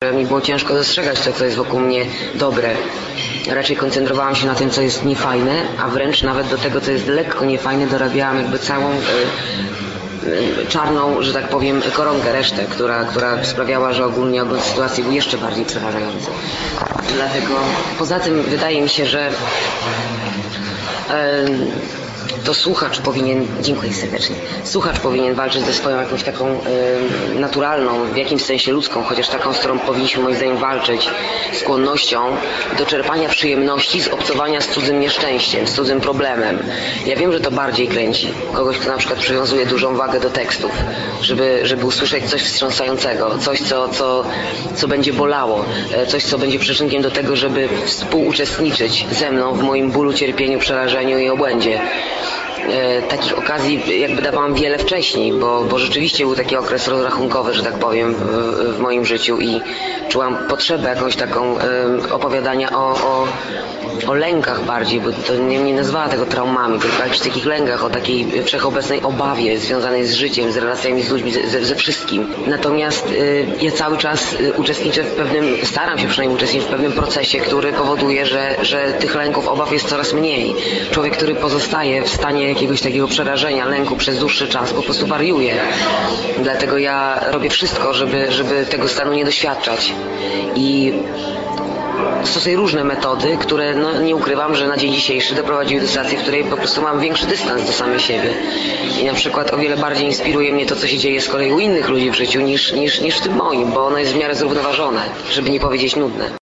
że mi było ciężko dostrzegać to, co jest wokół mnie dobre. Raczej koncentrowałam się na tym, co jest niefajne, a wręcz nawet do tego, co jest lekko niefajne, dorabiałam jakby całą czarną, że tak powiem, koronkę, resztę, która sprawiała, że ogólnie ogląd sytuacji był jeszcze bardziej przeważający. Dlatego poza tym wydaje mi się, że to słuchacz powinien, dziękuję serdecznie, słuchacz powinien walczyć ze swoją jakąś taką naturalną, w jakimś sensie ludzką, chociaż taką, z którą powinniśmy moim zdaniem walczyć, skłonnością do czerpania przyjemności z obcowania z cudzym nieszczęściem, z cudzym problemem. Ja wiem, że to bardziej kręci kogoś, kto na przykład przywiązuje dużą wagę do tekstów, żeby usłyszeć coś wstrząsającego, coś, co będzie bolało, coś, co będzie przyczynkiem do tego, żeby współuczestniczyć ze mną w moim bólu, cierpieniu, przerażeniu i obłędzie. Takich okazji jakby dawałam wiele wcześniej, bo rzeczywiście był taki okres rozrachunkowy, że tak powiem, w moim życiu i czułam potrzebę jakąś taką opowiadania o lękach bardziej, bo to nie nazwała tego traumami, tylko o jakichś takich lękach, o takiej wszechobecnej obawie związanej z życiem, z relacjami z ludźmi, ze wszystkim. Natomiast ja cały czas uczestniczę w pewnym, staram się przynajmniej uczestniczyć w pewnym procesie, który powoduje, że tych lęków, obaw jest coraz mniej. Człowiek, który pozostaje w stanie jakiegoś takiego przerażenia, lęku przez dłuższy czas, po prostu wariuje. Dlatego ja robię wszystko, żeby tego stanu nie doświadczać. I stosuję różne metody, które nie ukrywam, że na dzień dzisiejszy doprowadziły do sytuacji, w której po prostu mam większy dystans do samej siebie. I na przykład o wiele bardziej inspiruje mnie to, co się dzieje z kolei u innych ludzi w życiu niż w tym moim, bo ono jest w miarę zrównoważone, żeby nie powiedzieć nudne.